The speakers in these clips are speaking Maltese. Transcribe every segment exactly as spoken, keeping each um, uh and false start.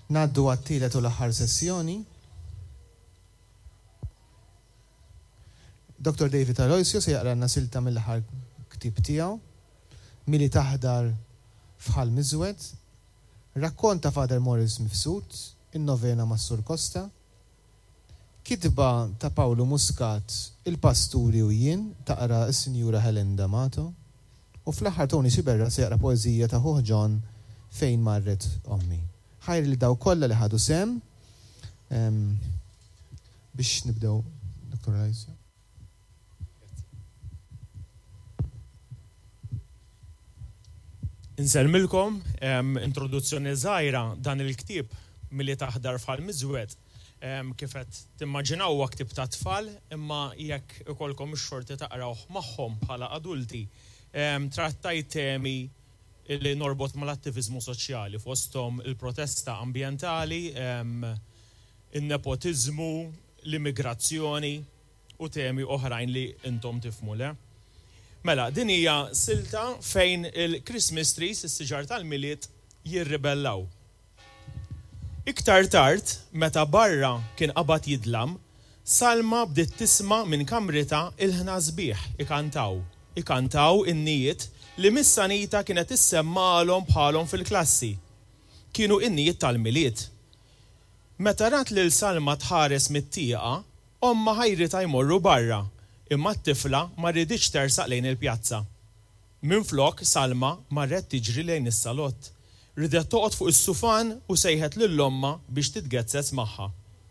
Naddu għat-tielet u l-aħħar sessjoni. doktor David Aloysius se jaqra silta mill-aħħar ktib tiegħu, Milli taħdar fħal miżwed, rakkonta Father Morris Mifsud, in-novena mas-Sur Costa, kitba ta' Paolo Muscat, il-Pasturi u jien, taqra s-Sinjura Helen D'Amato, u fl-aħħar Tony Siberra se jaqra poeżija ta' Hoh John Fejn marret ommi. Ħajr li daw kollha li ħadu sem biex nibdew, doktor Aloysius. Inselmilkom introduzzjoni żgħira dan il-ktieb milli taħdar fħal miżwed. Kifet timmaġinaw huwa ktieb ta' tfal, imma jekk ikolkom ix-xorti taqrawh magħhom bħala adulti, trattajt temi li norbot mal-attivizmu soċjali fosthom il-protesta ambjentali, in-nepotiżmu, l-immigrazzjoni u temi oħrajn li intom tifhmu le. Mela, din hija silta fejn il-Christmas trees, is-siġar tal-miliet, jirribellaw. Iktar tard, meta barra kien qabad jidlam, Salma bdiet tisma' minn kamrita il-ħna sbieħ ikantaw. Ikantaw in-nijiet li mis-sanita kienet issemmalhom bħalhom fil-klassi. Kienu in-nijiet tal-miliet. Meta rat lil Salma tħares mit-tieqa, omma ħajrita jmorru barra. Imma t-tifla ma rridx tersaq lejn il-pjazza. Minflok Salma marret tiġri lejn is-salott. Ridet toqgħod fuq is-sufan u sejħet lill-omma biex titgezzez magħha.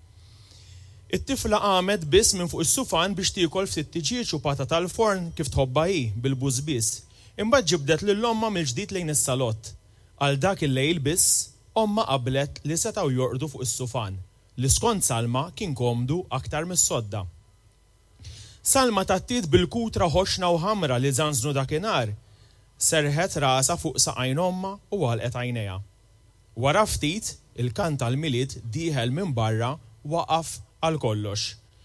It-tifla qamet biss minn fuq is-sufan biex tiekol ftit tiġiġ u pata tal-forn kif tħobba hi bil-buż biss. Imbagħad ġibdet lill-omma mill-ġdid lejn is-salott. Għal dak il-lejl biss, omma qablet li setgħu jorqdu fuq is-sufan. Li skont Salma kien komdu aktar mis-sodda. Salma tattiet bil-kutra ħoxna u ħamra li żanżnu dakinhar, serħet rasa fuq saqajn omma u għalqet għajnejha. Wara ftit, il-kant tal-milied dieħel minn barra waqaf għal kollox.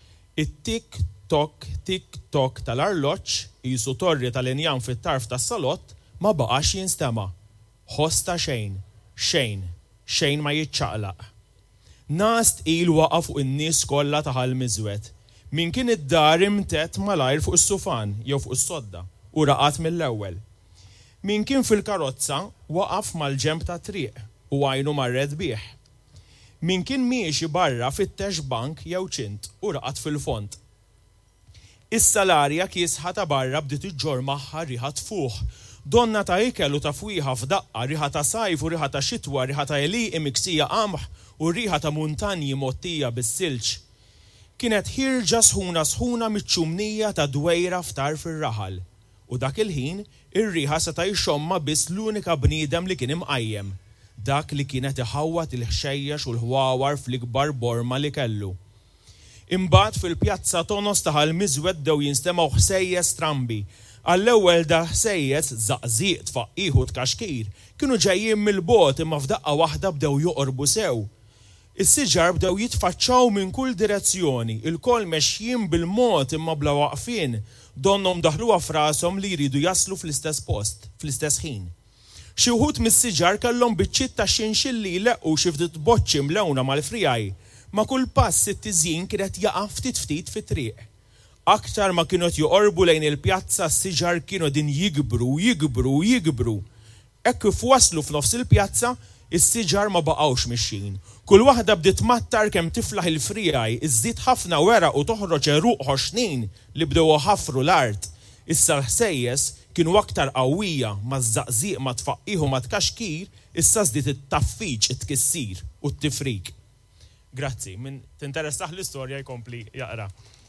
It-tik-tok, tik-tok tal-arloġġ, qisu torri tal-injan fit-tarf tas-salott, ma baqax jinstema'. Ħosta xejn, xejn, xejn ma jiċċaqlaq. Nast il waqaf fuq in-nies kollha taħal miżwed. Min kien id-dar imtet malajr fuq is-sufan jew fuq is-sodda u raqat mill-ewwel. Min kien fil-karozza waqaf mal-ġemb ta' triq u għajnu marred bih. Min kien miexi barra fit-tex bank jew ċint u raqat fil-font. Is-salarja kiesħa ta' barra bdiet iġġor magħha riħa tfuħ. Donna ta' ikel u ta' fwieħa f'daqqa, riħa ta' sajf u riħa ta' xitwa, riħa ta' eliqi miksija qamħ u riħa ta' muntanji mottija bis-silġ. Kienet ħirġa sħuna sħuna miċ-ċumnija ta' dwejra ftar fir-raħal. U dak il-ħin, ir-riħa seta' jxomma biss l-unika bniedem li kien imqajjem, dak li kienet iħawwat il-ħxejjex u l-ħwawar fl-ikbar borma li kellu. Imbagħad fil-pjazza tonos taħal miżwed dew jinstemaw ħsejjes strambi. Għall-ewwel da ħsejjes żaqżiq tfaqqih u tkaxkir kienu ġejjin mill-bogħod imma f'daqqa waħda bdew joqorbu sew. Is-siġar bdew jitfaċċaw minn kull direzzjoni, il-koll mexjin bil-mod imma bla waqfien, donnom daħluha f'rashom li jridu jaslu fl-istess post, fl-istess ħin. Xi wħud mis-siġar kellhom biċċiet ta' xinxilli leqqu xi ftit boċċi mlewna mal-frijaj, ma kull pass it-tiżjin kienet jaqa' ftit ftit fit-triq. Aktar ma kienu joqorbu lejn il-pjazza s-siġar kienu din jikbru, jikbru, jikbru. Hekk kif waslu f'nofs il-pjazza, is-siġar ma baqgħux mixjin. Kull waħda bdiet mattar kemm tiflaħ il-frijaj, iżdied ħafna weraq u toħroġ eruq ħoxnin li bdew ħafru l-art. Issa l-ħsejjes kienu aktar qawwija ma żaqżiq ma tfaqqih u ma tkaxkir, issa żdiet it-taffiġ it-tkissir u t-tifrik. Grazzi, min tinteressaħ l-istorja jkompli jaqra.